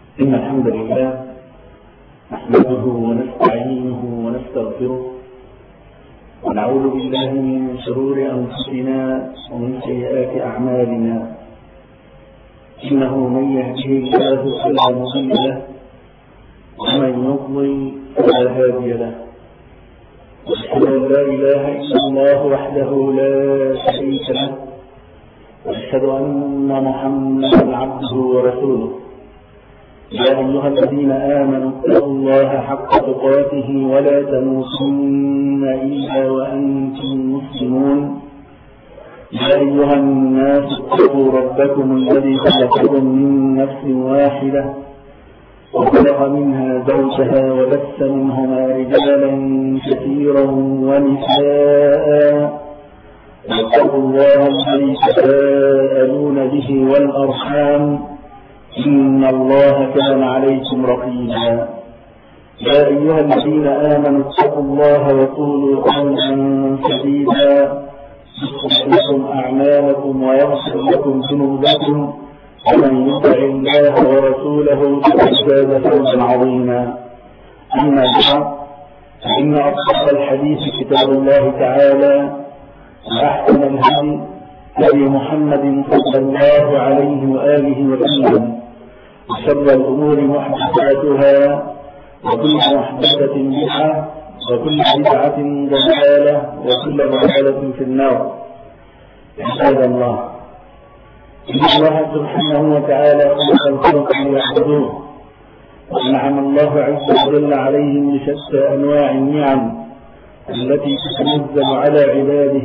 إن الحمد لله نحمده ونستعينه ونستغفره ونعوذ بالله من شرور أنفسنا ومن سيئات أعمالنا. إنه من يهده الله فلا مضل له ومن يضلل فلا هادي له. وأشهد أن لا إله إلا الله وحده لا شريك له وأشهد أن محمدا عبده ورسوله. يا أيها الذين آمنوا اتقوا الله حق تقاته ولا تموتن إلا وأنتم مسلمون. يا أيها الناس اتقوا ربكم الذي خلقكم من نفس واحدة وخلق منها زوجها وبث منهما رجالا كثيرا ونساء. واتقوا الله الذي تساءلون به والأرحام إن الله كان عليكم رقيبا. يا أيها الذين آمنوا اتقوا الله وقولوا قولا سديدا يصلح لكم أعمالكم ويغفر لكم ذنوبكم ومن يطع الله ورسوله فقد فاز فوزا عظيما. أما بعد فإن أصدق الحديث كتاب الله تعالى وأحسن الهدي هدي محمد صلى الله عليه وآله وسلم وشر الأمور محدثاتها وكل محدثة بدعة وكل بدعة ضلالة وكل ضلالة في النار. عباد الله، إن الله سبحانه وتعالى خلق الخلق ليعبدوه، وأنعم الله عز وجل عليهم بشتى أنواع النعم التي تتنزل على عباده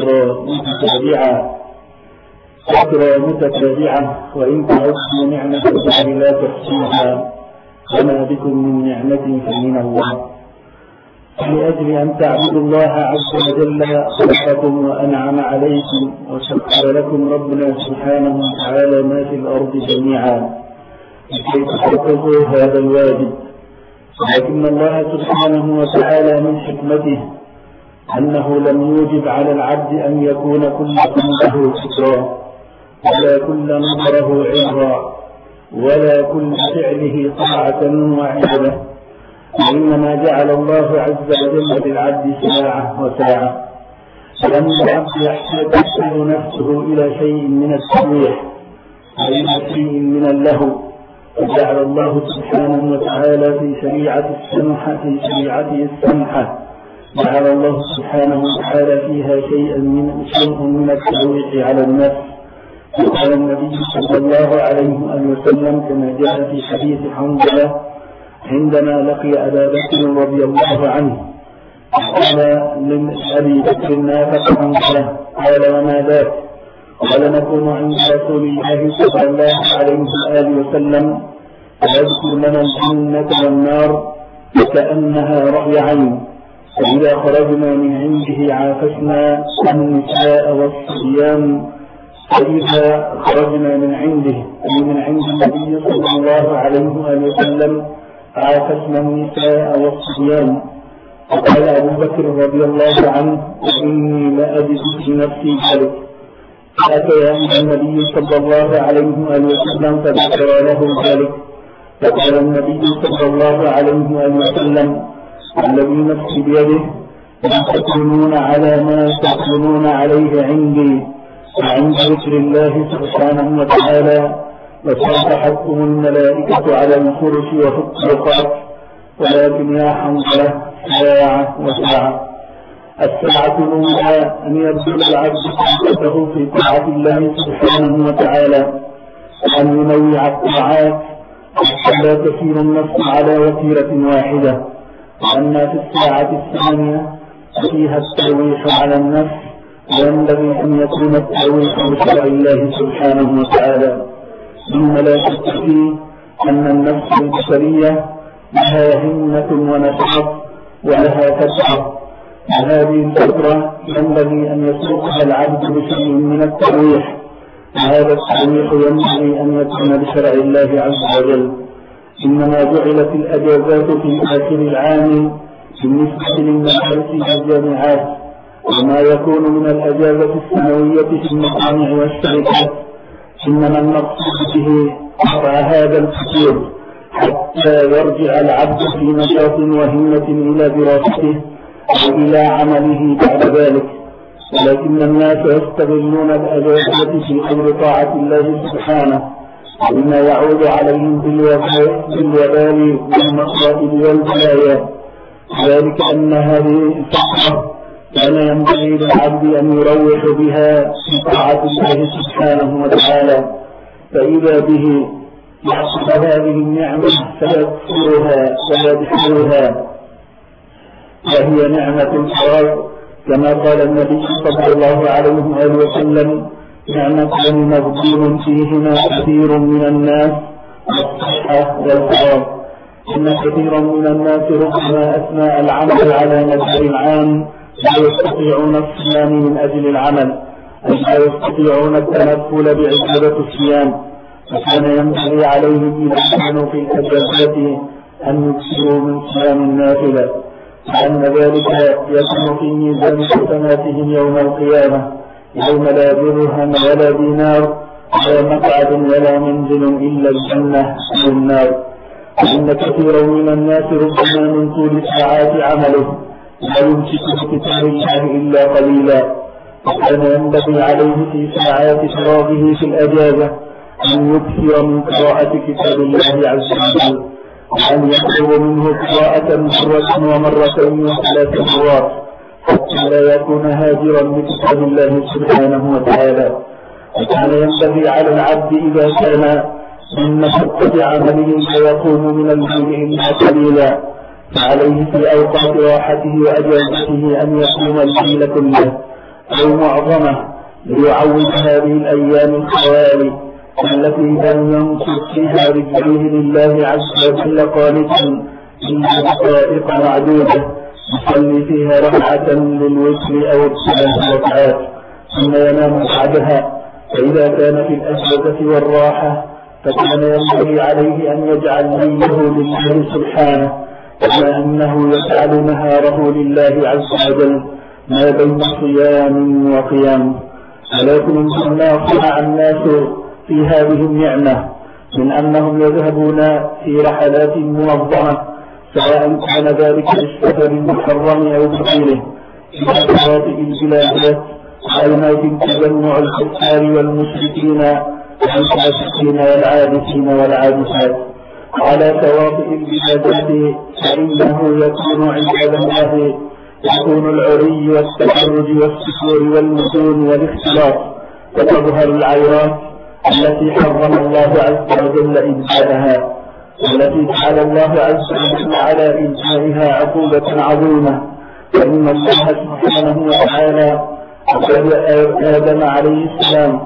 فترى متتابعة وإن تعدوا نعمة الله لا تحصوها وما بكم من نعمة فمن الله. لأجل أن تعبدوا الله عز وجل خلقكم وأنعم عليكم وسخر لكم ربنا سبحانه وتعالى ما في الأرض جميعا لكي تحققوا هذا الواجب. ولكن الله سبحانه وتعالى من حكمته أنه لم يوجب على العبد أن يكون كل قلبه فكرا ولا كل نظره عبرا ولا كل فعله طاعة وعبادة، وإنما جعل الله عز وجل للعبد ساعة وساعة. فلما العبد يحتاج نفسه إلى شيء من التسبيح وإلى شيء من اللهو، وجعل الله سبحانه وتعالى في شريعته السمحة جعل الله سبحانه وتعالى فيها شيء من الترويح على النفس. وقال النبي صلى الله عليه وسلم كما جاء في حديث حنظلة عندما لقي أبا بكر رضي الله عنه قال لأبي بكر ما فعل حنظلة؟ قال وما ذاك؟ قال نكون عند رسول الله صلى الله عليه وسلم فيذكر لنا الجنة والنار وكأنها رأي عين، فإذا خرجنا من عنده عافسنا النساء والصبيان، فإذا خرجنا من عنده أي من عند النبي صلى الله عليه وسلم عافسنا النساء والصبيان. فقال أبو بكر رضي الله عنه إني لأجد في نفسي ذلك. فأتى النبي صلى الله عليه وسلم فذكر له ذلك، فقال النبي صلى الله عليه وسلم الذي نفسي بيده لا تكونون على ما تكونون عليه عندي وعند ذكر الله سبحانه وتعالى وصافحتكم الملائكة على الفرش وفي الطرقات، ولكن يا حنظلة ساعة وساعة. الساعة الأولى أن يبذل العبد طاقته في طاعة الله سبحانه وتعالى وأن ينوع الطاعات حتى لا تسير النفس على وتيرة واحدة. وأما في الساعة الثانية فيها الترويح على النفس، وينبغي أن يكون الترويح بشرع الله سبحانه وتعالى. ثم لا شك فيه أن النفس البشرية لها همة ونشاط ولها فترة، وهذه الفترة ينبغي أن يسوقها العبد بشيء من الترويح، وهذا الترويح ينبغي أن يكون بشرع الله عز وجل. إنما جعلت الأجازات في آخر العام بالنسبة للمدارس والجامعات، وما يكون من الأجازة السنوية في المصانع والشركات، إنما المقصود به قطع هذا الفتور حتى يرجع العبد في نشاط وهمة إلى دراسته وإلى عمله بعد ذلك. ولكن الناس يستغلون الأجازة في أمر طاعة الله سبحانه بما يعود عليهم بالوبال والمصائب والبلايا، ذلك أن هذه الفترة كان ينبغي للعبد أن يروح بها في طاعة الله سبحانه وتعالى، فإذا به يحصل هذه النعمة فيكفرها ويدحرها، وهي نعمة الفراغ كما قال النبي صلى الله عليه وسلم: نعمتان مغبون فيهما كثير من الناس، الصحة والفراغ. إن كثيرا من الناس ربما أثناء العمل على مدار العام لا يستطيعون الصيام من أجل العمل، أي لا يستطيعون التنفل بعبادة الصيام، فكان ينبغي عليهم إذا كانوا في الأجازات أن يكثروا من صيام النافلة، لأن ذلك يكون في ميزان حسناتهم يوم القيامة، يوم لا درهم ولا دينار ولا مقعد ولا منزل إلا الجنة أو النار. فإن كثيرا من الناس ربما من طول ساعات عمله لا يمسك بكتاب الله إلا قليلا، فكان ينبغي عليه في ساعات فراغه في الأجازة أن يكثر من قراءة كتاب الله عز وجل، وأن يطلب منه قراءة مرة ومرتين وثلاث مرات، حتى لا يكون هاجرا لكتاب الله سبحانه وتعالى. وكان ينبغي على العبد إذا كان من مشقة عمله فيقوم من الليل إلا قليلا، فعليه في أوقات راحته وأجازته أن يقوم الليل كله أو معظمه، ليعوض هذه الأيام الخوالي التي لم ينصب فيها رجليه لله عز وجل قانتا إلا دقائق معدودة يصلي فيها ركعة للوتر أو الثلاث ركعات ثم ينام بعدها. فإذا كان في الأجازة والراحة فكان ينبغي عليه أن يجعل ليله لله سبحانه، كما أنه يجعل نهاره لله عز وجل ما بين صيام وقيام. ولكن ما صنع الناس في هذه النعمة من أنهم يذهبون في رحلات منظمة، سواء كان ذلك للسفر المحرم أو بغيره، إلى شواطئ البلاد وأماكن من تجمع الكفار والمشركين والفاسقين والعابثين والعابثات على شواطئ البلاد، فإنه يكون عباد الله يكون العري والتحرج والسفور والمسون والاختلاط، وتظهر العيرات التي حرم الله عز وجل إبداءها، والتي جعل الله عز وجل على إبدائها عقوبة عظيمة. فإن الله سبحانه وتعالى أخرج آدم عليه السلام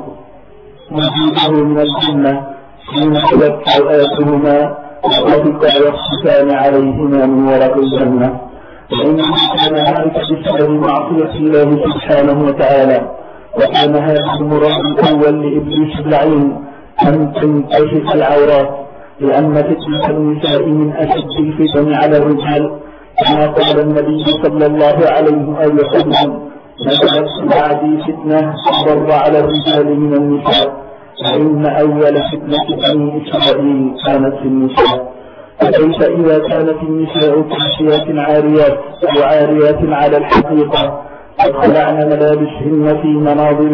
وجوده من الجنة حين تبت سوآتهما وطفقا يخصفان عليهما من ورق الجنة، وإنما كان ذلك بسبب معصية الله سبحانه وتعالى. وكان هذا المراد الأول لإبليس اللعين أن تنكشف العورات، لأن فتنة النساء من أشد الفتن على الرجال، كما قال النبي صلى الله عليه وسلم: نزلت بعدي فتنة أضر على الرجال من النساء، فإن أول فتنة بني إسرائيل كانت في النساء. فكيف إذا كانت النساء كاسيات عاريات أو عاريات على الحقيقة قد خلعن ملابسهن في مناظر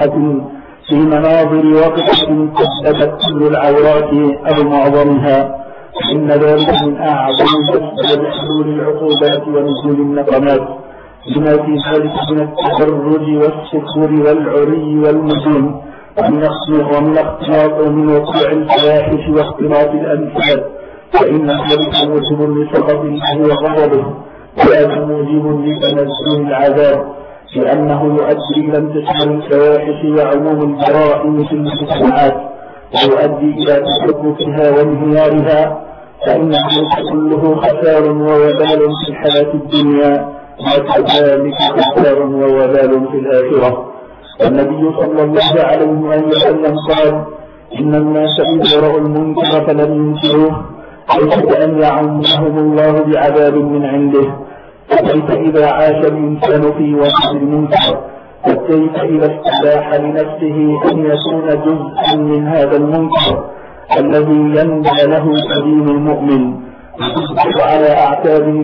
وقحة كذبت كل العورات أو معظمها، فإن ذلك من أعظم أسباب حلول العقوبات ونزول النقمات، لما في ذلك من التبرج والسفور والعري والمسون ومن اختلاط ومن وقوع الفواحش واختلاط الأنساب، فإن ذلك موجب لسخط الله وغضبه، وهذا موجب لتنزل العذاب، لأنه يؤدي إلى انتشار الفواحش وعموم الجرائم في المجتمعات، ويؤدي إلى تحركها وانهيارها، فإن ذلك كله خسار ووبال في الحياة الدنيا، وكذلك خسار ووبال في الآخرة. النبي صلى الله عليه وسلم قال: إن الناس إذا رأوا المنكر فلم ينكروه ليس أن يعمهم الله بعذاب من عنده، فكيف إذا عاش الإنسان في وسط المنكر، فكيف إذا استباح لنفسه أن يكون جزءا من هذا المنكر الذي ينبع له سبيل المؤمن وتصبح على أعتابه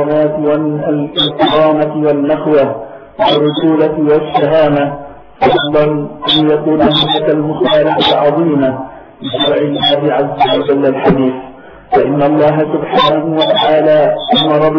الكرامة والنخوة والرسولة والشهامة، فضلا أن يكون هناك المخالفة عظيمة بشرع الله عز وجل الحديث. فإن الله سبحانه وتعالى أمر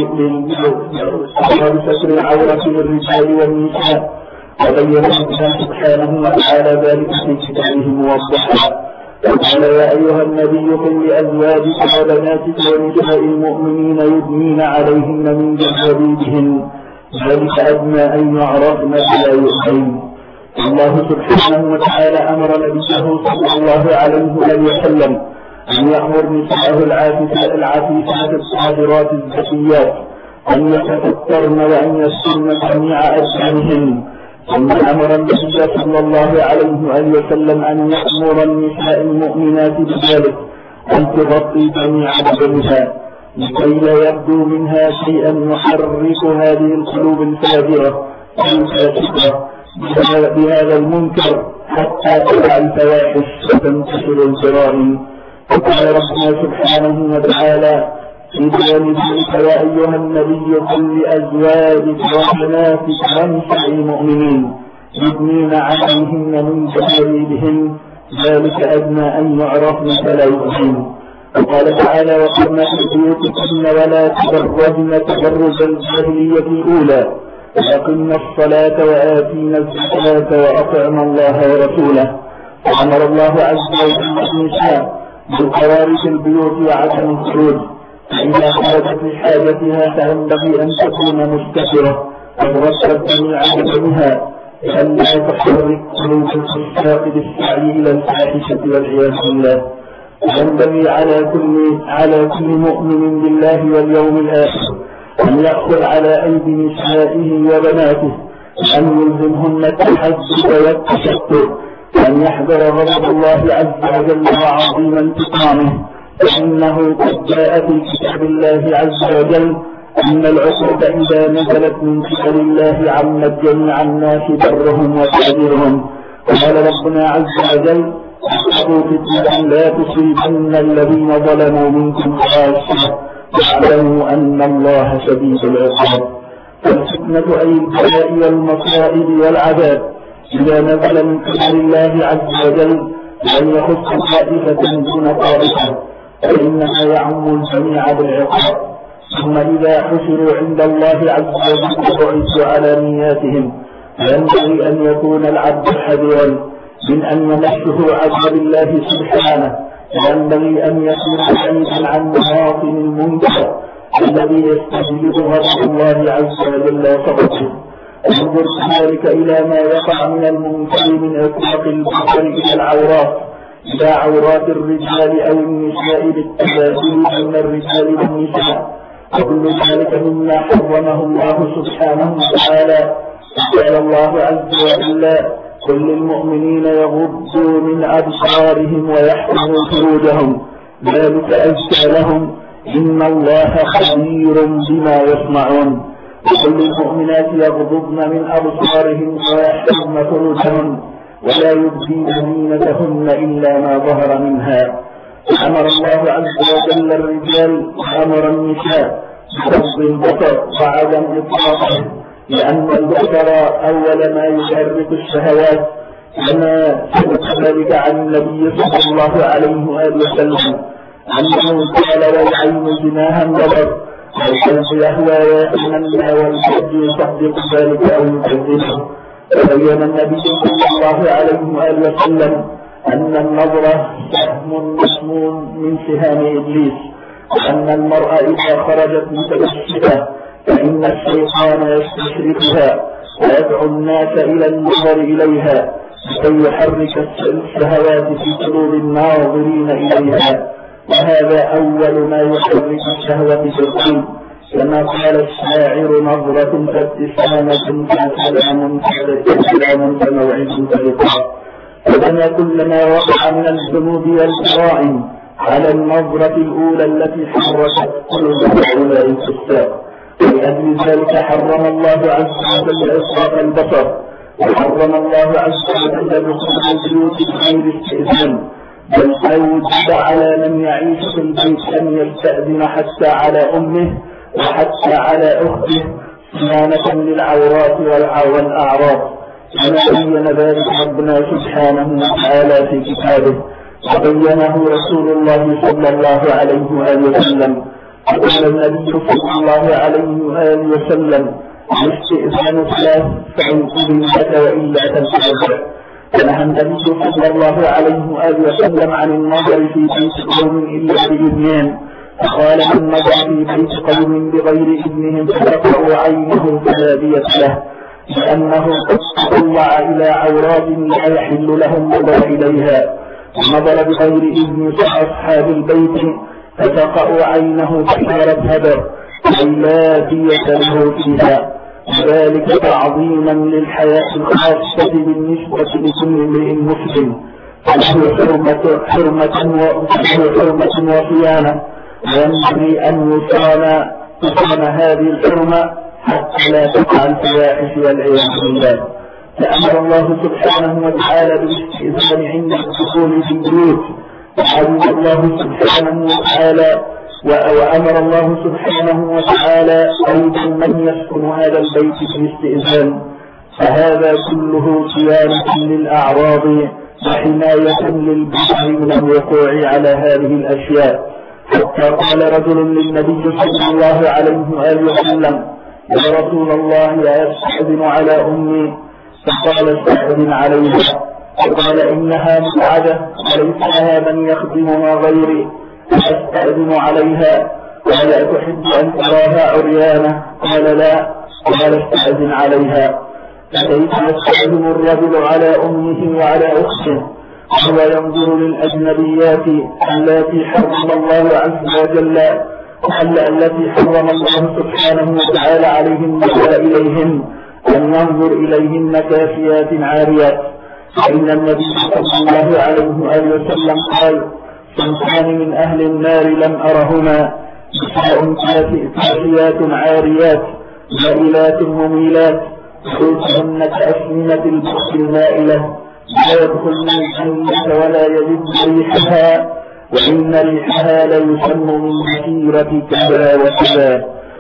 بستر العورة للرجال والنساء، وبين لنا سبحانه وتعالى ذلك في كتابه موضحا. وقال: يا أيها النبي قل لأزواجك وبناتك ونساء المؤمنين يدنين عليهن من جلابيبهن ذلك أدنى أن يعرفن فلا يؤذين. الله سبحانه وتعالى أمر نبيه صلى الله عليه وسلم أن يأمر نساءه العفيفات الصابرات الزكيات أن يتسترن وأن يسترن جميع أبدانهن. ثم أمر النبي صلى الله عليه وسلم أن يأمر النساء المؤمنات بذلك أن تغطي جميع بدنها لكي لا يبدو منها شيئا يحرك هذه القلوب الفاجرة الفاسقة بهذا المنكر حتى تقع الفواحش وتنتشر الجرائم. وقال ربنا سبحانه وتعالى في بيان ذلك: يا أيها النبي قل لأزواجك وبناتك ونساء المؤمنين يدنين عليهن من جلابيبهن ذلك أدنى أن يعرفن فلا يؤذين. وقال تعالى: وقرن في بيوتكن ولا تبرجن تبرج الجاهلية الأولى وأقمن الصلاة وآتينا الزكاة وأطعنا الله ورسوله. وأمر الله عز وجل النساء بالقرار في البيوت وعدم الخروج، فإذا خرجت لحاجتها فينبغي أن تكون مستترة وترتب جميع بدنها لئلا تحرك قلوب الفساق بالسعي إلى الفاحشة والعياذ بالله. وينبغي على كل مؤمن بالله واليوم الآخر أن يأخذ على أيدي نسائه وبناته أن يلزمهن التحدث والتشتت، وأن يحذر غضب الله عز وجل وعظيم انتقامه، فإنه قد جاء في كتاب الله عز وجل أن العقوبة إذا نزلت من قبل الله عمت جميع الناس برهم وتعذيرهم. وقال ربنا عز وجل: اتقوا فتنة لا تصيبن الذين ظلموا منكم خاصة واعلموا أن الله شديد العقاب. فالفتنة أي البلاء والمصائب والعذاب إذا نزل من قبل الله عز وجل لن يخص طائفة دون طائفة، فإنها يعم الجميع بالعقاب. ثم إذا حشروا عند الله عز وجل بعثوا على نياتهم، فينبغي أن يكون العبد حذرا من أن يمسه عذاب الله سبحانه، وينبغي أن يكون بعيدا عن مواطن المنكر الذي يستجلب غضب الله عز وجل وسخطه. انظر ذلك إلى ما يقع من المنكر من إطلاق البصر إلى العورات، إلى عورات الرجال أو النساء بالتبادل بين الرجال والنساء، وكل ذلك مما حرمه الله سبحانه وتعالى. قال الله عز وجل: قل للمؤمنين يغضوا من أبصارهم ويحفظوا فروجهم ذلك أزكى لهم إن الله خبير بما يصنعون. وقل للمؤمنات يغضضن من أبصارهن ويحفظن فروجهن ولا يبدين زينتهن إلا ما ظهر منها. أمر الله عز وجل الرجال وأمر النساء بغض البصر وعدم إطلاقه، لأن البصر أول ما يحرك الشهوات، كما ثبت ذلك عن النبي صلى الله عليه وسلم أنه قال: والعين زناها النظر والقلب يهوى ويتمنى والجد يصدق ذلك أو يكذبه. وبين النبي صلى الله عليه وسلم أن النظرة سهم مسموم من سهام إبليس، وأن المرأة إذا خرجت متبشرة فإن الشيطان يستشرفها ويدعو الناس إلى النظر إليها لكي يحرك الشهوات في قلوب الناظرين إليها، وهذا أول ما يحرك الشهوة في القلب، كما قال الشاعر: نظرة فابتسامة كلام فموعد فلقاء. وبنى كل ما وقع من الذنوب والجرائم على النظرة الأولى التي حركت قلوب هؤلاء الفساق. ولأجل ذلك حرم الله عز وجل إطلاق البصر، وحرم الله عز وجل دخول البيوت بغير استئذان، بل أوجب على من يعيش في البيت أن يستأذن حتى على أمه وحتى على أخته صيانة للعورات والأعراض، كما بين ذلك ربنا سبحانه وتعالى في كتابه، وبينه رسول الله صلى الله عليه وآله وسلم. وقال النبي صلى الله عليه وآله وسلم: الاستئذان ثلاث، فإن أذن لك وإلا تسترجع. فنهى النبي صلى الله عليه وآله وسلم عن النظر في بيت قوم إلا بإذنهم، فقال: من نظر في بيت قوم بغير إذنهم فتقع عينه فلا دية له، لأنه قد تطلع إلى عورات لا يحل لهم نظر إليها، ونظر بغير إذن أصحاب البيت فتقع عينه فصارت هدر، أي لا دية له فيها، ذلك تعظيما للحياة الخاصة بالنسبة لكل امرئ مسلم، فله حرمة وصيانة، وينبغي أن تصان هذه الحرمة حتى لا تقع الفواحش والعياذ بالله. فأمر الله سبحانه وتعالى بالاستئذان عند الدخول في البيوت، وأمر الله سبحانه وتعالى أيضا من يسكن هذا البيت بالاستئذان، فهذا كله صيانة للأعراض وحماية للبشر من الوقوع على هذه الأشياء. حتى قال رجل للنبي صلى الله عليه وآله وسلم: يا رسول الله أستأذن على أمي؟ فقال: استأذن عليها. فقال: إنها متعبة وليس لها من يخدمها غيري، فأستأذن عليها. قال: أتحب أن تراها عريانة؟ قال: لا. قال: استأذن عليها. فكيف يستأذن الرجل على أمه وعلى أخته وهو ينظر للأجنبيات التي حرم الله عز وجل، التي حرم الله سبحانه وتعالى عليهم إليهم أن ينظر إليهن كافيات عاريات؟ فإن النبي صلى الله عليه وآله وسلم قال: صنفان من أهل النار لم أرهما، نساء كافيات عاريات مائلات مميلات، رؤوسهن كأسنمة البخت المائلة، لا يدخلن الجنة ولا يجد ريحها، وإن ريحها ليسمى من مسيرة كذا وكذا،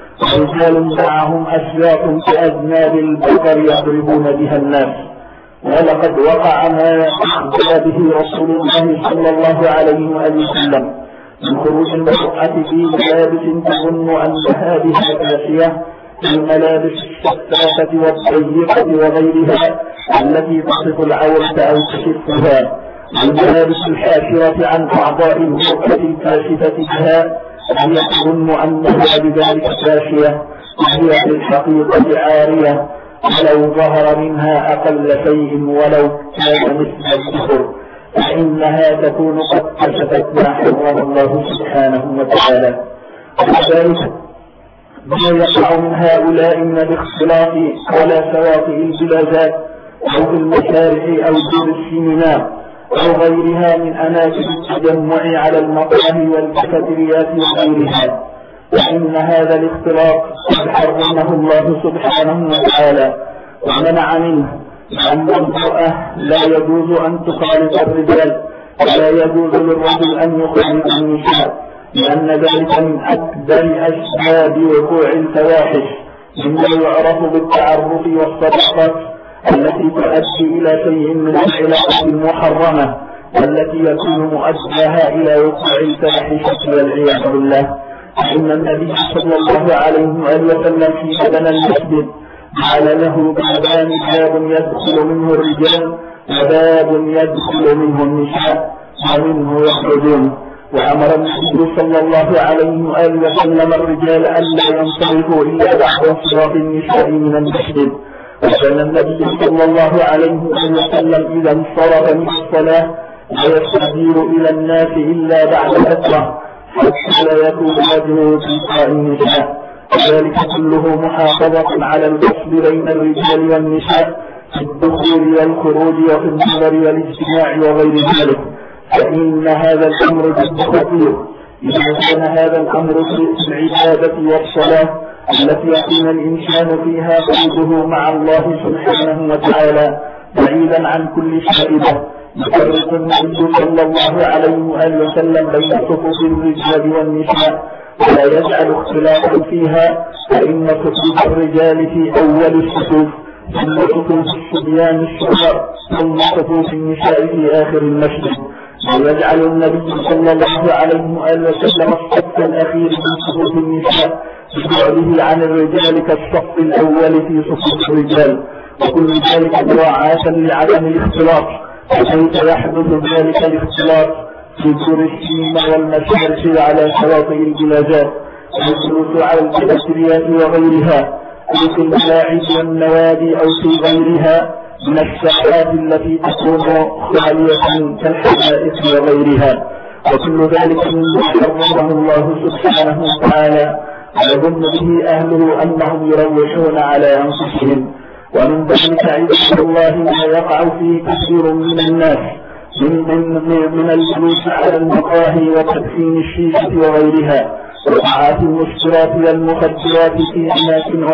ورجال معهم أشياط كأذناب البقر يضربون بها الناس. ولقد وقع ما أخبر به رسول الله صلى الله عليه وآله وسلم من خروج المرأة في ملابس تظن أنها بها كافية، الملابس الشفافة والضيقة وغيرها التي تصف العورة أو تشفها، الملابس الحاشرة عن أعضاء المرأة الكاشفة بها، هي تظن أنها بذلك كافية وهي في الحقيقة عارية، ولو ظهر منها أقل شيء ولو كان مثل الكفر، فإنها تكون قد كشفت ما حرم الله سبحانه وتعالى. وكذلك ما يقع من هؤلاء من الاختلاط على شواطئ البلادات أو في المشارع أو دور السينما أو غيرها من أماكن التجمع على المقاهي والكافيتريات وغيرها، فإن هذا الاختلاط قد حرمه الله سبحانه وتعالى ومنع منه، لأن المرأة لا يجوز أن تخالط الرجال ولا يجوز للرجل أن يخالط النساء، لأن ذلك من أكبر أسباب وقوع الفواحش، مما يعرف بالتعرف والصداقات التي تؤدي إلى شيء من العلاقة المحرمة التي يكون مؤداها إلى وقوع الفاحشة والعياذ بالله. فإن النبي صلى الله عليه وآله وسلم في بدن المسجد جعل له بابان، باب يدخل منه الرجال وباب يدخل منه النساء ومنه يخرجون، وأمر النبي صلى الله عليه وآله وسلم الرجال ألا ينصرفوا إلا بعد انصراف النساء من المسجد، وكان النبي صلى الله عليه وسلم إذا انصرف من الصلاة لا يستدير إلى الناس إلا بعد فترة حتى لا يكون وجهه في لقاء النساء، وذلك كله محافظة على الفصل بين الرجال والنساء في الدخول والخروج وفي النظر والاجتماع وغير ذلك، فإن هذا الأمر جد خطير إذا كان هذا الأمر في العبادة والصلاة التي يكون الإنسان فيها قلبه مع الله سبحانه وتعالى بعيدا عن كل شائبة، يفرق النبي صلى الله عليه وآله وسلم بين صفوف الرجال والنساء ولا يجعل اختلافا فيها، فإن صفوف الرجال في أول الصفوف، ثم صفوف الصبيان الصغار، ثم صفوف النساء في آخر المسجد. ويجعل النبي صلى الله عليه وآله وسلم الصف الأخير في صفوف النساء ببعده عن الرجال كالصف الأول في صفوف الرجال، وكل ذلك مراعاة لعدم الاختلاط، وكيف يحدث ذلك الاختلاط في دور السينما والمشارق على شواطئ البلاجات والجلوس على الكافيتريات وغيرها، أو في الملاعب والنوادي أو في غيرها من الساحات التي تكون خالية كالحدائق وغيرها، وكل ذلك مما حرمه الله سبحانه وتعالى ويظن به أهله أنهم يروحون على أنفسهم. ومن ذلك عباد الله ما يقع فيه كثير من الناس من الجلوس على المقاهي وتدخين الشيشة وغيرها وقعات المسكرات والمخدرات في أماكن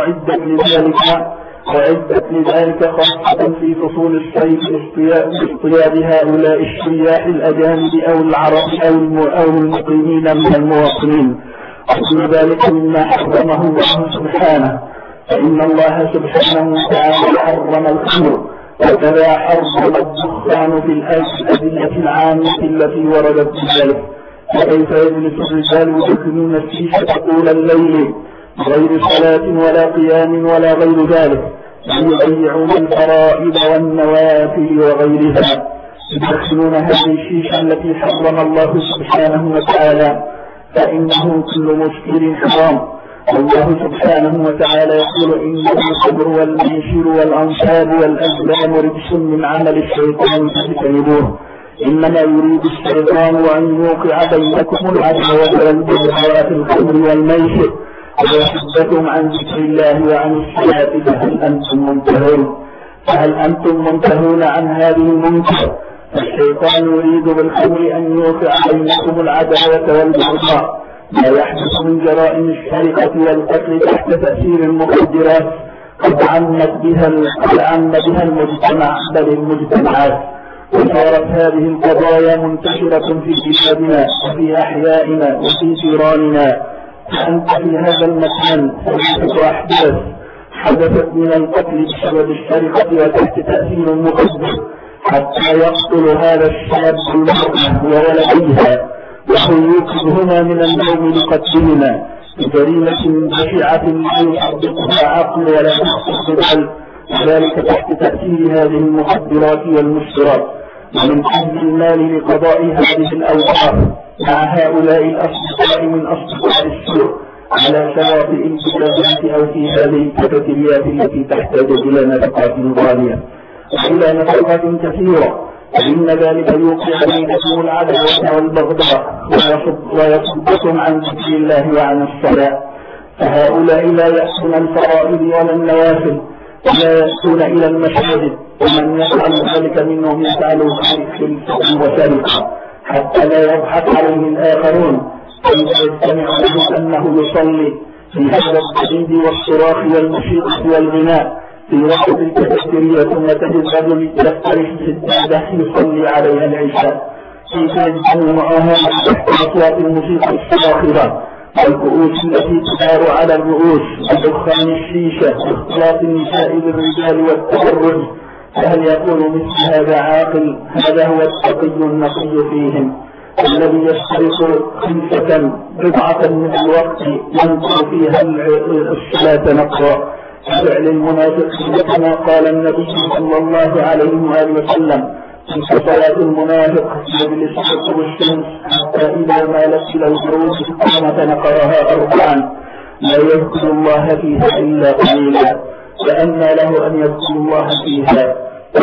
أعدت لذلك خاصة في فصول الصيف لاصطياد هؤلاء السياح الأجانب أو العرب أو المقيمين من المواطنين، وكل ذلك مما حرمه الله سبحانه. فإن الله سبحانه وتعالى حرم الخمر، وكذا حرم الدخان في الأدلة العامة التي وردت بذلك. فكيف يجلس الرجال يدخنون الشيشة طول الليل غير صلاة ولا قيام ولا غير ذلك، بل يضيعون الفرائض والنوافل وغيرها، يدخنون هذه الشيشة التي حرم الله سبحانه وتعالى، فإنه كل مسكر حرام. والله سبحانه وتعالى يقول: إنما الخمر والميسر والأنصاب والأزلام رجس من عمل الشيطان فاجتنبوه، إنما يريد الشيطان أن يوقع بينكم العداوة والبغضاء في الخمر والميسر ويصدكم عن ذكر الله وعن الصلاة، فهل أنتم منتهون عن هذه المنكر؟ الشيطان يريد بالخمر أن يوقع بينكم العداوة والبغضاء، ما يحدث من جرائم السرقة والقتل تحت تأثير المخدرات قد عم بها المجتمع بل المجتمعات، وصارت هذه القضايا منتشرة في بلادنا وفي أحيائنا وفي جيراننا. فأنت في هذا المكان ثلاثة أحداث حدثت من القتل بسبب السرقة وتحت تأثير المخدر، حتى يقتل هذا الشاب المرأة وولديها ويوقظهما من النوم لقتلهما بجريمة بشعة لا يصدقها عقل ولا يحصل بل، وذلك تحت تأثير هذه المخدرات والمسكرات، ومن أجل المال لقضاء هذه الأوقات مع هؤلاء الأصدقاء من أصدقاء السوء على شواطئ البلادات أو في هذه الكافيتريات التي تحتاج إلى نفقات غالية وإلى نفقات كثيرة، فإن ذلك يوقع بينكم العداوة والبغضاء ويصدكم عن ذكر الله وعن الصلاة. فهؤلاء لا يأتون الفرائض ولا النوافل ولا يأتون إلى المساجد، ومن يفعل ذلك منهم يفعله خلفة وسرقة حتى لا يضحك عليه الآخرون، فإذا يستمع له أنه يصلي في هذا الصديد والصراخ والموسيقى والغناء في وقت الكافيتيريا، ثم تجد رجل يفترش سجادة يصلي عليها العشاء، كيف يجتمع معها تحت أصوات الموسيقى الصاخبة والكؤوس التي تدار على الرؤوس ودخان الشيشة واختلاط النساء بالرجال والتبرج. فهل يقول مثل هذا عاقل؟ هذا هو التقي النقي فيهم الذي يسترق خلفة بضعة من الوقت ينقل فيها الصلاة نقرا فعل المنافق، كما قال النبي صلى الله عليه وآله وسلم: تلك صلاة المنافق يجلس يقرب الشمس حتى إذا مالت إلى الغروب قام نقرها أربعا لا يذكر الله فيها إلا قليلا، فأنى له أن يذكر الله فيها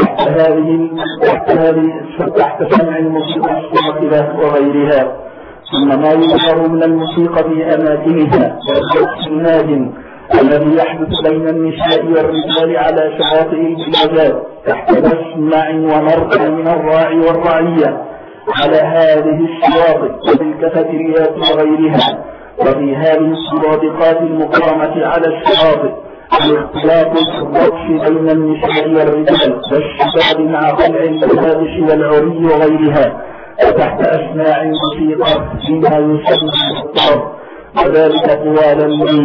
تحت سمع الموسيقى الصاخبة وغيرها. ثم ما يظهر من الموسيقى في أماكنها والرقص النادم الذي يحدث بين النساء والرجال على شواطئ البلادات تحت مسمع ومرء من الراعي والرعية على هذه الشواطئ وفي الكافيتريات وغيرها، وفي هذه السرادقات المقامة على الشواطئ الاختلاط في الرقص بين النساء والرجال والشباب مع خلع الملابس والعري وغيرها وتحت أسماع الموسيقى فيما يسمى بالطرب، وذلك طوال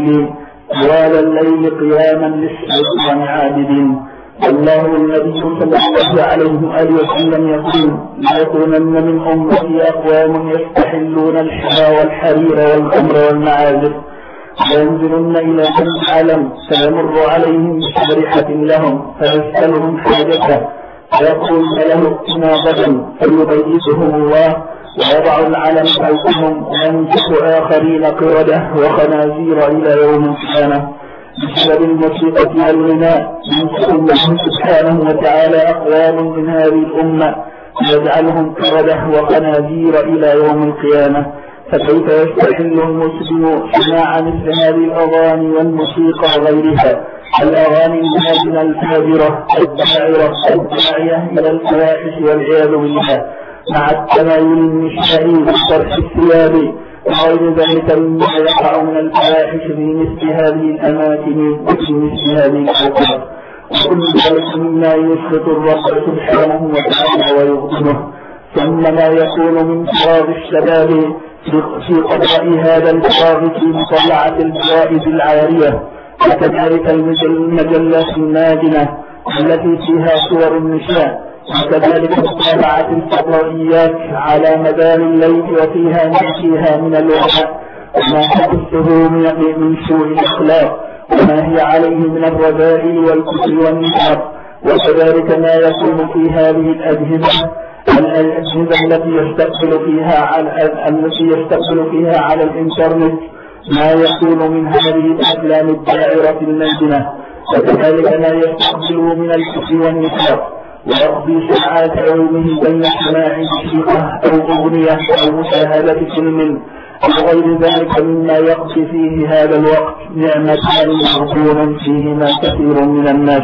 الليل قياما للشيطان عابدين. والله النبي صلى الله عليه وآله وسلم يقول: ليكونن من أمتي أقوام يستحلون الحرى والحرير والخمر والمعازف فينزلن إلى من العالم فيمر عليهم بشارحة لهم فيسألهم حاجته فيقول له ائتنا غدا فيبيتهم الله ويضع العلم فوقهم وينفخ آخرين قردة وخنازير إلى يوم القيامة بسبب الموسيقى والغناء. ينفخ الله سبحانه وتعالى أقوام من هذه الأمة ويجعلهم قردة وخنازير إلى يوم القيامة. فكيف يستحل المسلم سماع مثل هذه الأغاني والموسيقى وغيرها؟ الأغاني الهادنة الفاجرة الداعية إلى الفواحش والعياذ بالله، مع التمايل النسائي وطرح الثياب وغير ذلك مما يقع من الفواحش في مثل هذه الأماكن وفي مثل هذه الأوقات، وكل ذلك مما يسخط الرب سبحانه وتعالى ويغضبه. ثم ما يكون من فراغ الشباب في قضاء هذا الفراغ في مطلعة الجوائز العارية، وكذلك المجلات النادنة التي فيها صور النساء، وكذلك متابعة الفضائيات على مدار الليل وفيها ما فيها من الوعاء وما تحسه من سوء الأخلاق وما هي عليه من الرذائل والكفر والنفاق. وكذلك ما يكون في هذه الأجهزة التي يستقبل فيها على الإنترنت ما يكون من هذه الأفلام الداعرة النادنة، وكذلك ما يستقبل من الكفر والنفاق، ويقضي ساعات يومه بين سماع موسيقى أو أغنية أو مشاهدة فيلم أو غير ذلك مما يقضي فيه هذا الوقت نعمتان مغفور فيهما كثير من الناس: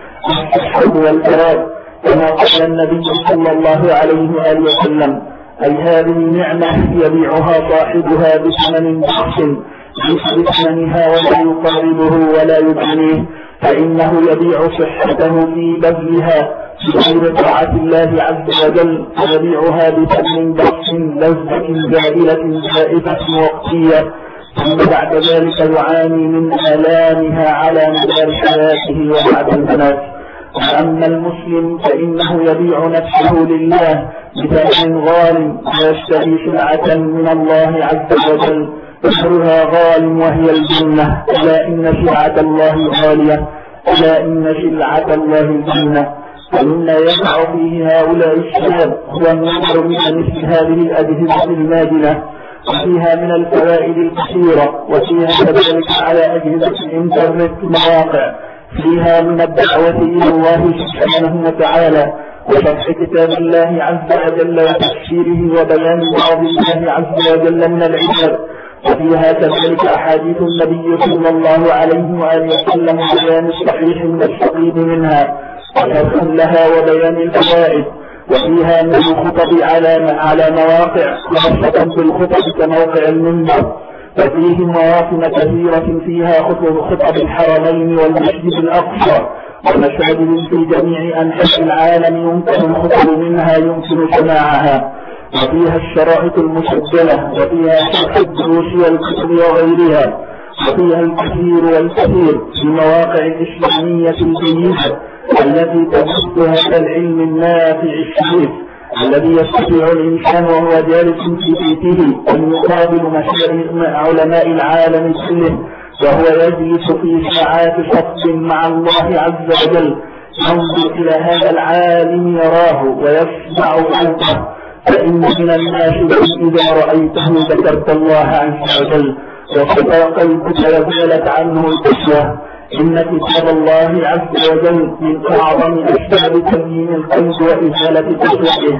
الصحة والفراغ، كما قال النبي صلى الله عليه وآله وسلم: أي هذه نعمة يبيعها صاحبها بثمن بخس ليس بثمنها ولا يقاربه ولا يدنيه، فإنه يبيع صحته في بذلها بغير طاعة الله عز وجل، ويبيعها بثمن بخس لذة زائلة زائفة وقتية، ثم بعد ذلك يعاني من آلامها على مدار حياته وبعد الممات. وأما المسلم فإنه يبيع نفسه لله بثمن غال ويشتري سلعة من الله عز وجل أجرها غال وهي الجنة. ألا إن سلعة الله غالية، ألا إن سلعة الله الجنة. ومما يقع فيه هؤلاء الشباب هو النظر إلى مثل هذه الأجهزة المادنة، وفيها من الفوائد الكثيرة، وفيها كذلك على أجهزة الإنترنت مواقع فيها من الدعوة إلى الله سبحانه وتعالى وشرح كتاب الله عز وجل وتفسيره وبيان وعظ الله عز وجل من العباد، وفيها كذلك أحاديث النبي صلى الله عليه وآله وسلم وبيان الصحيح من السقيم منها وشرح لها وبيان الفوائد، وفيها من الخطب على مواقع خاصة بالخطب كموقع المنبر، وفيه مواطن كثيرة فيها خطب الحرمين والمسجد الأقصى ومساجد في جميع أنحاء العالم يمكن الخطب منها يمكن سماعها، وفيها الشرائط المسجلة، وفيها شرح الدروس والكتب وغيرها، وفيها الكثير والكثير في مواقع الإسلامية الجيدة التي تبث هذا العلم النافع الشريف الذي يستطيع الإنسان وهو جالس في بيته أن يقابل مشايخ علماء العالم كله وهو يجلس في ساعات صف مع الله عز وجل ينظر إلى هذا العالم يراه ويسمع صوته. فإن من الناس إذا رأيته ذكرت الله عز وجل وخطر قلبك وزالت عنه القسوة. إن كتاب الله عز وجل من أعظم أسباب تبيين القلب وإزالة قسوته،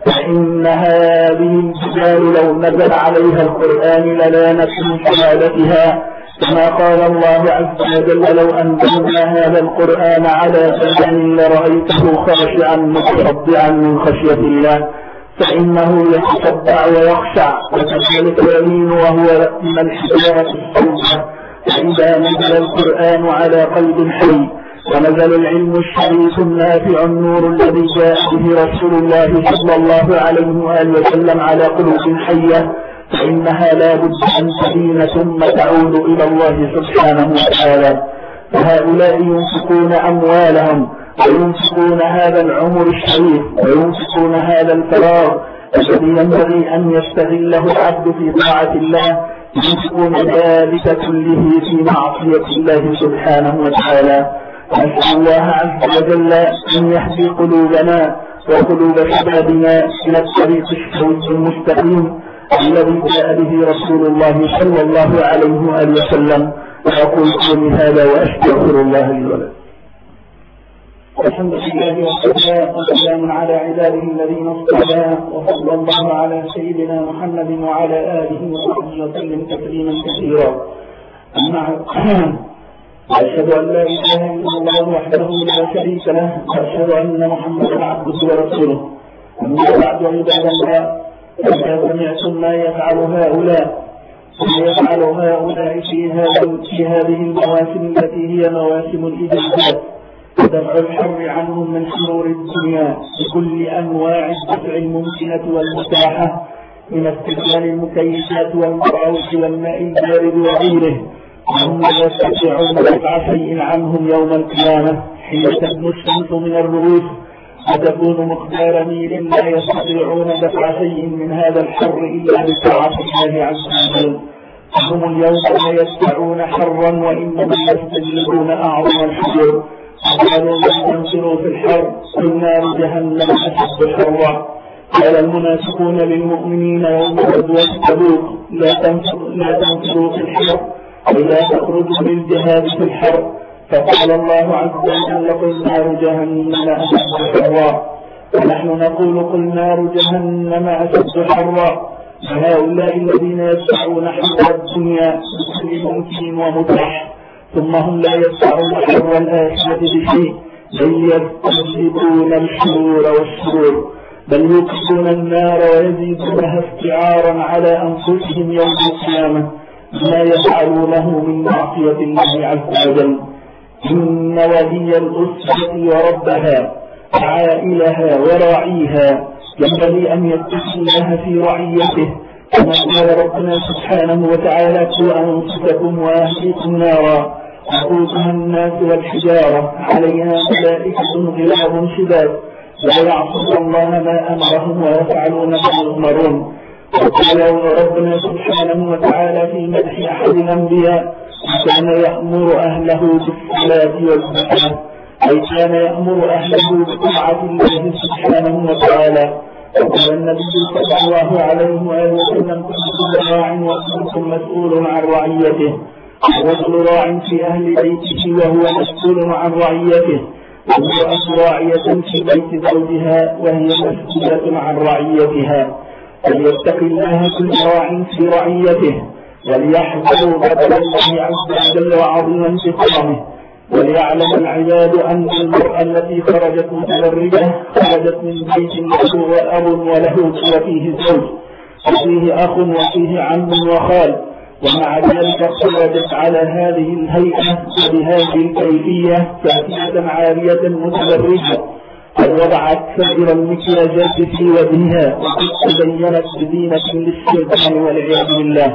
فإن هذه الجبال لو نزل عليها القرآن للانت من شهادتها، كما قال الله عز وجل: لو أنزلنا هذا القرآن على جبل لرأيته خاشعا متصدعا من خشية الله، فإنه يتصدع ويخشع وكذلك يمين وهو من الحجارة الصلبة. فإذا نزل القرآن على قلب حي ونزل العلم الشريف النافع النور الذي جاء به رسول الله صلى الله عليه وآله وسلم على قلوب حية فإنها لا بد أن تدين ثم تعود إلى الله سبحانه وتعالى. فهؤلاء ينفقون أموالهم وينفقون هذا العمر الشريف وينفقون هذا الفراغ الذي ينبغي أن يستغله العبد في طاعة الله، ينفقون ذلك كله في معصية الله سبحانه وتعالى. نسأل الله عز وجل أن يهدي قلوبنا وقلوب شبابنا إلى الطريق السوي المستقيم الذي جاء به رسول الله صلى الله عليه وآله وسلم. وأقول قولي هذا وأستغفر الله لي ولكم. الحمد لله والصلاة والسلام على عباده الذين اصطفى، وصلى الله على سيدنا محمد وعلى آله وصحبه وسلم تسليما كثيرا. أشهد أن لا إله إلا الله وحده لا شريك له، وأشهد أن محمدا عبده ورسوله. أما بعد عباد الله، فإذا سمعتم ما يفعل هؤلاء في هذه المواسم التي هي مواسم الإجابات ودفع الحر عنهم من شرور الدنيا بكل أنواع الدفع الممكنة والمتاحة من استخدام المكيفات والمرعوش والماء البارد وغيره، وهم لا يستطيعون دفع شيء عنهم يوم القيامة حين تبنو الشمس من الرؤوس وتكون مقدار ميل لا يستطيعون دفع شيء من هذا الحر إلا بطاعة الله عز وجل. هم اليوم لا يدفعون حرا وإنما يستجلبون أعظم الحر. قالوا لا تنصروا في الحر قل نار جهنم أشد حرا. قال المنافقون للمؤمنين يوم غزوة تبوك لا تنصروا في الحر ولا تخرجوا للجهاد في الحر. فقال الله عز وجل قل نار جهنم أشد حرا، ونحن نقول قل نار جهنم أشد حرا. فهؤلاء الذين يدفعون حر الدنيا بكل ممكن ومتاح ثم هم لا يدفعون حر الآخرة بشيء، بل يستجلبون الحرور والشرور، بل يكسون النار ويزيدونها استعارا على أنفسهم يوم القيامة ما يفعلونه من معصية الله عز وجل. إن ولي الأسرة وربها عائلها وراعيها ينبغي أن يتقي الله في رعيته، كما قال ربنا سبحانه وتعالى قوا أنفسكم وأهليكم نارا وقودها الناس والحجارة عليها ملائكة غلاظ شداد لا يعصون الله ما أمرهم ويفعلون ما يؤمرون. وقال ربنا سبحانه وتعالى في مدح أحد الأنبياء كان يأمر أهله بالصلاة والزكاة، أي كان يأمر أهله بطاعة الله سبحانه وتعالى. وقال النبي صلى الله عليه وآله وسلم كلكم راع وكلكم مسؤول عن رعيته. الرجل راع في أهل بيته وهو مسؤول عن رعيته، والمرأة راعية في بيت زوجها وهي مسؤولة عن رعيتها. فليتق الله كل راع في رعيته وليحذروا غضب الله عز وجل وعظيم انتقامه. وليعلم العباد أن المرأة التي خرجت متبرجة خرجت من بيت له وأب وله وفيه زوج وفيه أخ وفيه عم وخال، ومع ذلك خرجت على هذه الهيئة وبهذه الكيفية كافية عارية متبرجة قد وضعت سائر المكياجات في وجهها وقد تزينت بزينة للشيطان والعياذ بالله،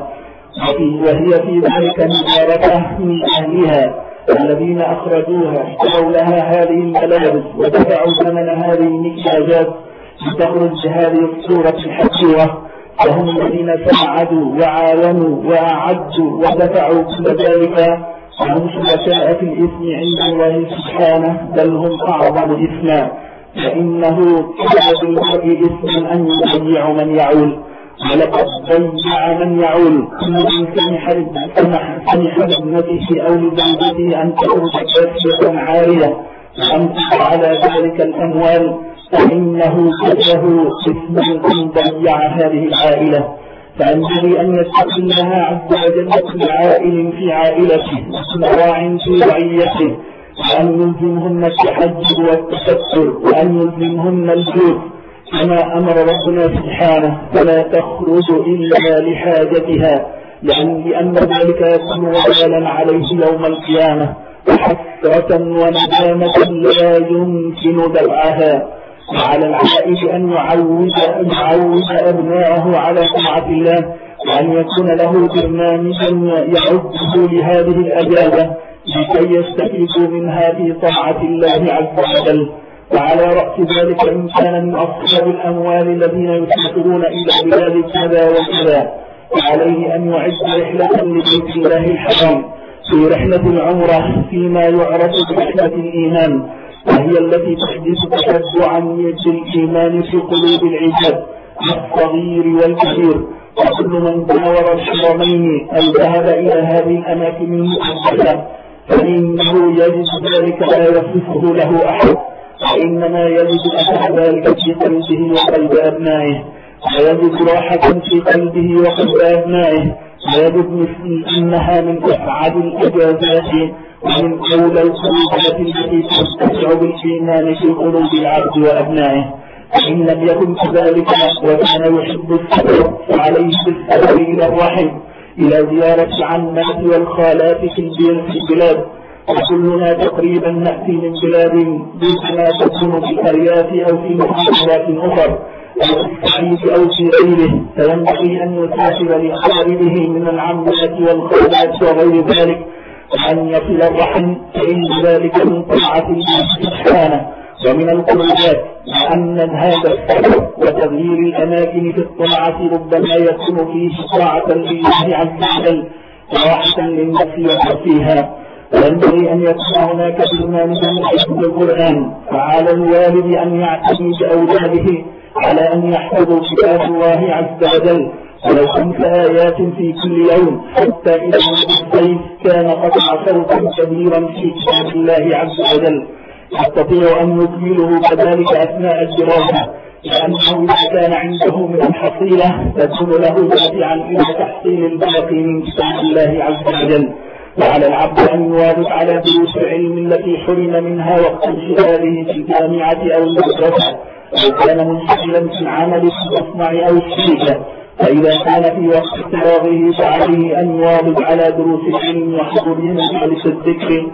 وهي في ذلك مباركة من أهلها الذين أخرجوها اشتروا لها هذه الملابس ودفعوا ثمن هذه المكياجات لتخرج بهذه الصورة الحقيرة، وهم الذين ساعدوا وعاونوا وأعدوا ودفعوا كل ذلك وهم شركاء في الإثم عند الله سبحانه، بل هم أعظم إثما، فإنه كتب بالمرء إثما أن يضيع من يعول، ولقد ضيع من يعول كل من سمح لابنته أو لزوجته أن تخرج كافية عارية وأن تقع على ذلك الأموال، فإنه كتبه إثما أن ضيع هذه العائلة. فينبغي أن يتقي الله عز وجل كل عائل في عائلته وكل راع في رعيته، وأن يلزمهن التحجب والتستر، وأن يلزمهن الجود كما أمر ربنا سبحانه فلا تخرج إلا لحاجتها، لأن ذلك يكون وبالا عليه يوم القيامة وحسرة وندامة لا يمكن دفعها. وعلى العائد أن يعود أبناءه على طاعة الله، وأن يكون له برنامجا يعده لهذه الأجابة لكي يستفيدوا منها في طاعة الله عز وجل. وعلى رأس ذلك إن كان من أصحاب الأموال الذين يسافرون إلى بلاد كذا وكذا، فعليه أن يعد رحلة لبيت الله الحرام في رحلة العمرة فيما يعرف برحلة الإيمان، وهي التي تحدث تشجعا الإيمان في قلوب العباد الصغير والكبير. وكل من جاور الحرمين أو ذهب إلى هذه الأماكن المقدسة فإنه يجد ذلك لا يصفه له أحد، وإنما يجد أثر ذلك في قلبه وقلب أبنائه، ويجد راحة في قلبه وقلب أبنائه، ويجد أنها من أسعد الإجازات ومن أولى الخروجات التي تستمتع بالإيمان في قلوب العبد وأبنائه. فإن لم يكن كذلك وكان يحب السفر فعليه بالسفر إلى الرحم، إلى زيارة العمات والخالات في البلاد. وكلنا تقريبا نأتي من بلاد بما تكون في الأرياف أو في محافظات أخرى أو في الصعيد أو في غيره، فينبغي أن يسافر لأقاربه من العمات والخالات وغير ذلك وأن يصل الرحم، فإن ذلك من طاعة الله سبحانه ومن القربات. وأن هذا السفر وتغيير الأماكن في الطاعة ربما يكون فيه طاعة لله عز وجل وراحة للنفس وترفيها. وينبغي أن يكون هناك برنامج حفظ القرآن، فعلى الوالد أن يعتني بأولاده على أن يحفظوا كتاب الله عز وجل ولو 5 آيات في كل يوم، حتى إذا الصيف كان قطع صوتا كبيرا في كتاب الله عز وجل يستطيع أن يكمله كذلك أثناء الدراسة، لأنه إذا كان عنده من الحصيلة تكون له دافعا إلى تحصيل الباقي من كتاب الله عز وجل. وعلى العبد أن يواظب على دروس العلم التي حرم منها وقت انشغاله في الجامعة أو المدرسة، أو كان منشغلا في العمل في المصنع أو الشركة. فإذا كان في وقت فراغه فعليه أن يواظب على دروس العلم وحضور مجالس الذكر،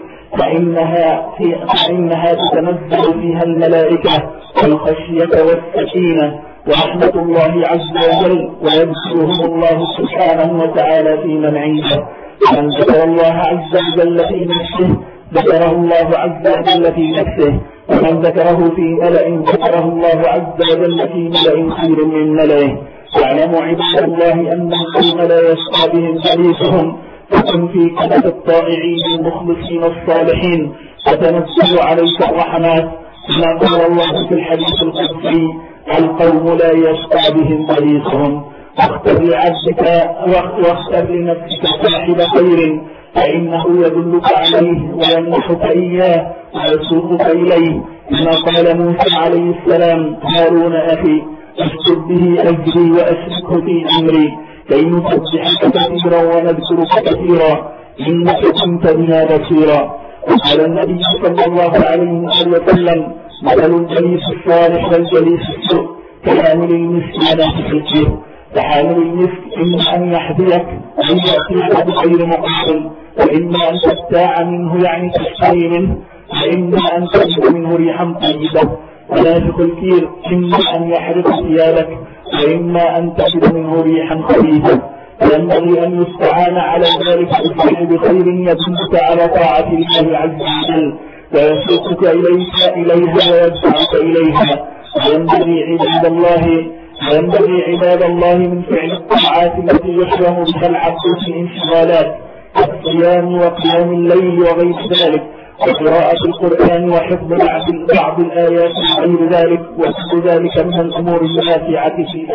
فإنها تتنزل فيها الملائكة والخشية والسكينة ورحمة الله عز وجل، ويذكرهم الله سبحانه وتعالى في من عنده. من ذكر الله عز وجل في نفسه ذكره الله عز وجل في نفسه، ومن ذكره في ملأ ذكره الله عز وجل في ملأ خير من ملئه. واعلموا عباد الله أن القوم لا يشقى بهم جليسهم، فكن في كنف الطائعين المخلصين الصالحين فتنزل عليك الرحمات، كما قال الله في الحديث القدسي: القوم لا يشقى بهم جليسهم. واختر لعبدك واختر لنفسك صاحب خير، فإنه يدلك عليه ويمنحك إياه ويسوقك إليه، كما قال موسى عليه السلام: هارون أخي اشكر به أجري وأشركه في أمري كي نسبحك كثيرا ونذكرك كثيرا إنك كنت بنا بصيرا. وقال النبي صلى الله عليه وسلم: مثل الجليس الصالح والجليس السوء كحامل المسك على حفظه. فحامل المسك إما أن يحذيك وأن يأتيك بغير مقابل، وإما أن تبتاع منه يعني تشتري منه، وإما أن تجد منه ريحا طيبة. ونافخ الكير إما أن يحرق ثيابك، وإما أن تجد منه ريحا خبيثة. فينبغي أن يستعان على ذلك بصاحب خير يدلك على طاعة الله عز وجل ويسوقك إليها ويدفعك إليها. وينبغي عباد الله من فعل الطاعات التي يحرم بها العبد في الانشغالات كالصيام وقيام الليل وغير ذلك، وقراءة القرآن وحفظ بعض الآيات وغير ذلك، وكل ذلك من الأمور النافعة في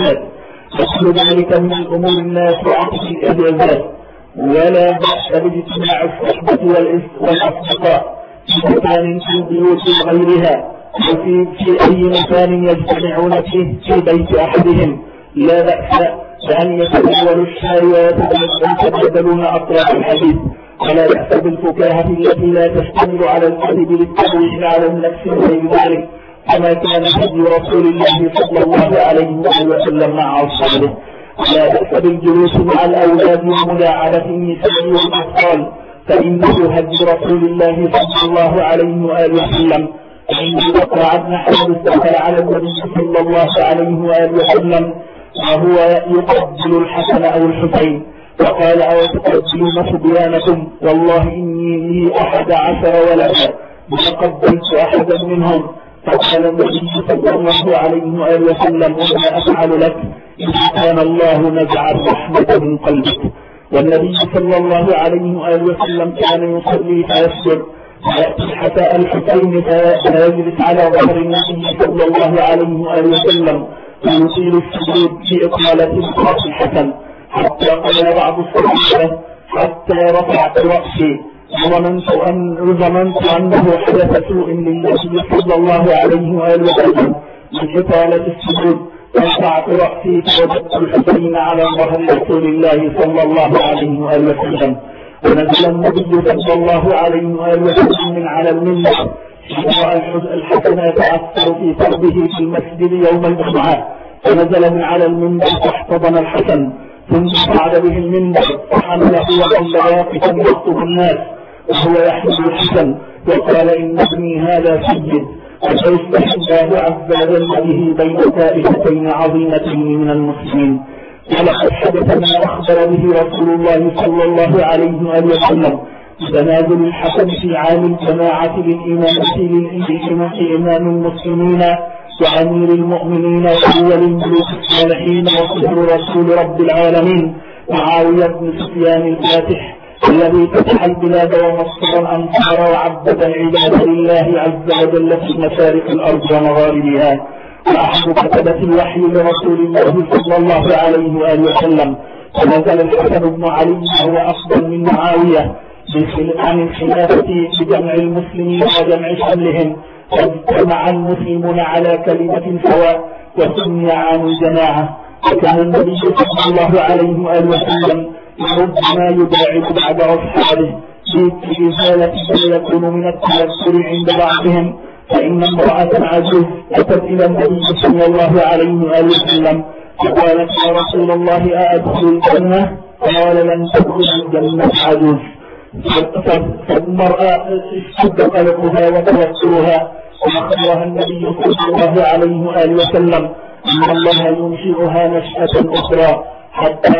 الأجازات. ولا بأس باجتماع الصحبة والأصدقاء في مكان في البيوت وغيرها، وفي أي مكان يجتمعون فيه في بيت أحدهم، لا بأس بأن يتناولوا الشاي ويتبادلون أطراف الحديث، ولا بأس بالفكاهة التي لا تشتمل على الكذب للترويج على النفس وغير ذلك، كما كان هدي رسول الله صلى الله عليه وسلم مع أصحابه. لا بأس بالجلوس مع الأولاد وملاعبة النساء والأطفال، فإنه هدي رسول الله صلى الله عليه وآله وسلم. فإنه قعدنا حيث دخل على النبي صلى الله عليه وآله وسلم وهو يقبل الحسن أو الحسين، فقال: أو تقبلون صبيانكم؟ والله إني لي 11 ولدا ما قبلت أحدا منهم. فقال النبي صلى الله عليه وآله وسلم: وما أفعل لك إذا كان الله نزع الرحمة من قلبك. والنبي صلى الله عليه وآله وسلم كان يصلي فيسجد، فيأتي حتى الحسين فيجلس على ظهر النبي صلى الله عليه وآله وسلم ويطيل السجود في إطالة رأس الحسن، حتى قال بعض الصحابة: حتى رفعت رأسي وظننت أنه حدث سوء للنبي صلى الله عليه وآله وسلم من إطالة السجود، رفعت رأسي فوجدت الحسين على ظهر رسول الله صلى الله عليه وآله وسلم. ونزل النبي صلى الله عليه وآله وسلم من على المنبر رأى الحسن يتأثر في ثوبه في المسجد يوم الجمعة، فنزل من على المنبر فاحتضن الحسن، ثم صعد به المنبر فحمله وظل واقفا يخطب الناس وهو يحمل الحسن، وقال: إن ابني هذا سيد، وسيصلح الله عز وجل به بين طائفتين عظيمتين من المسلمين. ولقد حدث ما أخبر به رسول الله صلى الله عليه وآله وسلم تنازل الحسن في عام الجماعة لإمام المسلمين وأمير المؤمنين وأول الملوك الصالحين وصدر رسول رب العالمين معاوية بن سفيان الفاتح الذي فتح البلاد ومصر الأنصار وعبد العباد لله عز وجل في مشارق الأرض ومغاربها، وأحد كتبة الوحي لرسول الله صلى الله عليه وآله وسلم. فنزل الحسن بن علي وهو أفضل من معاوية عن الخلافة بجمع المسلمين وجمع شملهم، فاجتمع المسلمون على كلمة سواء وسمي عام الجماعة. وكان النبي صلى الله عليه وآله وسلم ربما يباعد بعض أصحابه برسالة ما يكون من التذكر عند بعضهم، فإن امرأة عجوز أتت إلى النبي صلى الله عليه وآله وسلم فقالت: يا رسول الله أأدخل الجنة؟ قال: لن تدخل الجنة عجوز. فالمرأة اشتد قلقها وتوترها، فأخبرها النبي صلى الله عليه وآله وسلم أن الله ينشئها نشأة أخرى حتى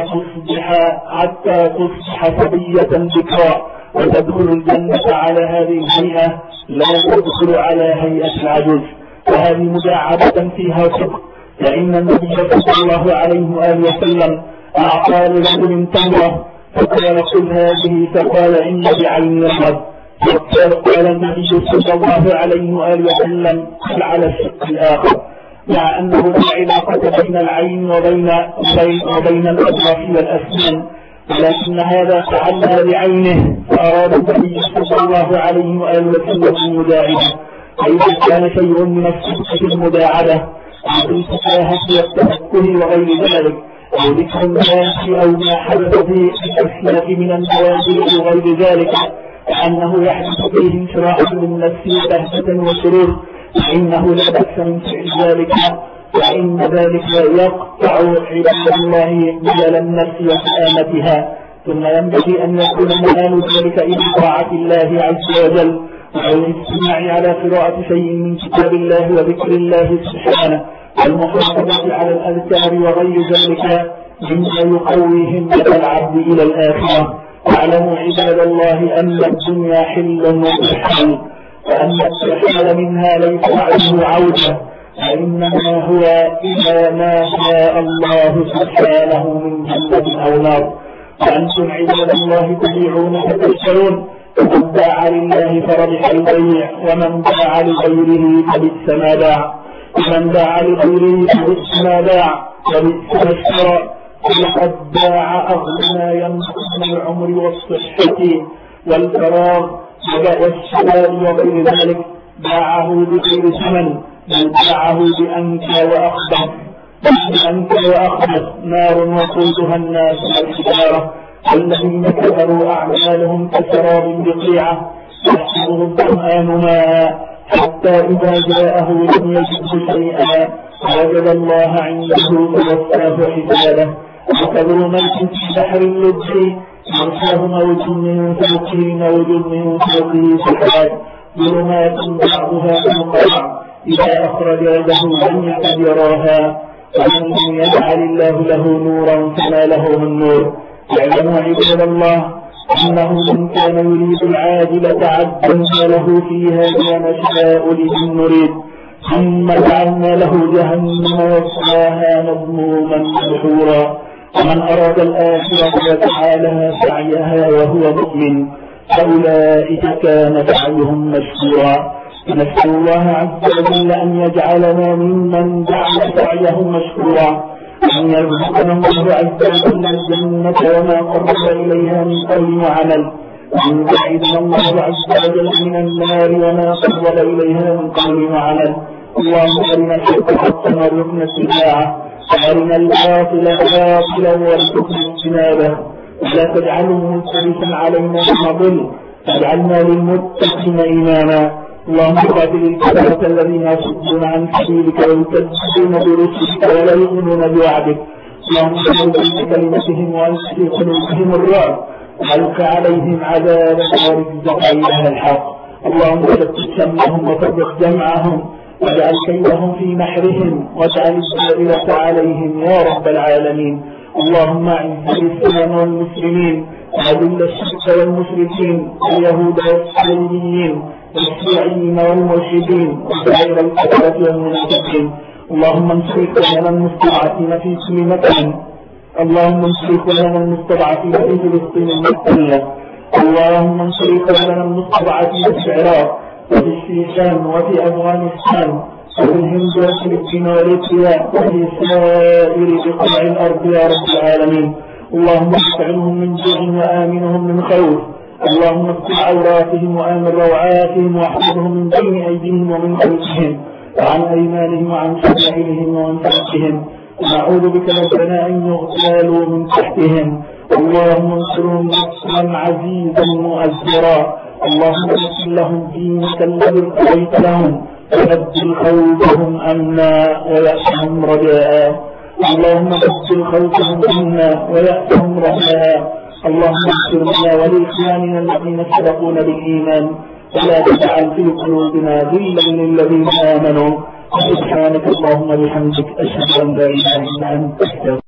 تصبح صبية ذكرى وتدخل الجنة على هذه الهيئة لا تدخل على هيئة العجوز. وهذه مداعبة فيها صدق، فإن النبي صلى الله عليه وآله وسلم أعطى لرجل تمرة فقال: خذ هذه، فقال: إن بعيني الرب. فقال النبي صلى الله عليه وآله وسلم: قل على الشق الآخر، مع أنه لا علاقة بين العين وبين الأطراف والأسنان، ولكن هذا فعلها بعينه، فأراد النبي صلى الله عليه وآله وسلم أن يداعبه. فإذا كان شيء من الصدق في المداعبة أو الفكاهة والتفكه وغير ذلك، أو ذكر الناس أو ما حدث في الأسلاف من النوازل وغير ذلك، فأنه يحدث فيه انشراح للنفس وبهجة وسرور، فإنه لا بأس من فعل ذلك، وإن ذلك يقطع عباد الله ملل النفس وسآمتها. ثم ينبغي أن يكون مآل ذلك إلى طاعة الله عز وجل، أو الاجتماع على قراءة شيء من كتاب الله وذكر الله سبحانه، والمحافظة على الأذكار وغير ذلك مما يقوي همة العبد إلى الآخرة. واعلموا عباد الله أن الدنيا حل ومحال، وأن الترحال منها ليس عنه عودة، وإنما هو إلى ما شاء الله سبحانه من جنة أو نار. وأنتم عباد الله تبيعون فتشترون، فمن باع لله فربح البيع، ومن باع لغيره فبئس ما باع، ومن باع لغيره فبئس ما باع وبئس ما اشترى. ولقد باع أغلى ما ينقص من العمر والصحة والفراغ والشباب وغير ذلك، باعه بغير ثمن، بل باعه بأنكى وأخبث نار وقودها الناس والحجارة. والذين كفروا أعمالهم كسراب بقيعة يحسبه الظمآن ماء حتى إذا جاءه لم يجده شيئا ووجد الله عنده فوفاه حسابه. وكظلمات في بحر اللجي يغشاه موج من فوقه موج من فوقه سحاب ظلمات بعضها فوق بعض إذا أخرج يده لم يكد يراها ومن لم يجعل الله له نورا فما له من نور. اعلموا عباد الله أنه من كان يريد العاجلة عجلنا له فيها ما نشاء لمن نريد ثم جعلنا له جهنم يصلاها مذموما مدحورا. ومن أراد الآخرة وسعى لها سعيها وهو مؤمن فأولئك كان سعيهم مشكورا. نسأل الله عز وجل أن يجعلنا ممن جعل سعيه مشكورا، أن يرزقنا الله عز وجل الجنة وما قرب إليها من قول وعمل، أن يبعدنا الله عز وجل من النار وما قرب إليها من قول وعمل. اللهم أرنا الحق حقا وارزقنا اتباعه وأرنا الباطل باطلا وارزقنا اجتنابه ولا تجعله ملتبسا علينا بنضل واجعلنا للمتقين إماما. اللهم قاتل الكفرة الذين يصدون عن سبيلك ويكذبون برسلك ولا يؤمنون بوعدك. اللهم اجعل بكلمتهم والق في قلوبهم الرعب والق عليهم عذابا ورجزا إله الحق. اللهم ثبت شملهم وفرق جمعهم واجعل كيدهم في نحرهم واجعل الدائرة عليهم يا رب العالمين. اللهم اعز الإسلام والمسلمين وأذل الشرك والمشركين واليهود والصليبيين والشيعيين والمرشدين وسائر الكفرة والمنافقين. اللهم انصر إخواننا المستضعفين في كل مكان. اللهم انصر إخواننا المستضعفين في فلسطين المحتلة. اللهم انصر إخواننا المستضعفين في العراق وفي الشيشان وفي أفغانستان وفي الهند والفلبين وليبيا وفي سائر بقاع الأرض يا رب العالمين. اللهم اشفعهم من جوع وآمنهم من خوف. اللهم افتح عوراتهم وآمن روعاتهم واحفظهم من بين أيديهم ومن خلفهم وعن أيمانهم وعن شمائلهم وعن فوقهم. ونعوذ بك ربنا أن يغتالوا من تحتهم. اللهم انصرهم نصرا عزيزا مؤزرا. اللهم اغفر لهم دينك الذي ارتضيت لهم وبدل خوفهم أمنا ويأسهم رجاء. اللهم بدل خوفهم أمنا ويأسهم رجاء. اللهم اغفر لنا ولإخواننا الذين سبقونا بالإيمان ولا تجعل في قلوبنا غلا للذين آمنوا. سبحانك اللهم وبحمدك أشهد أن لا إله إلا أنت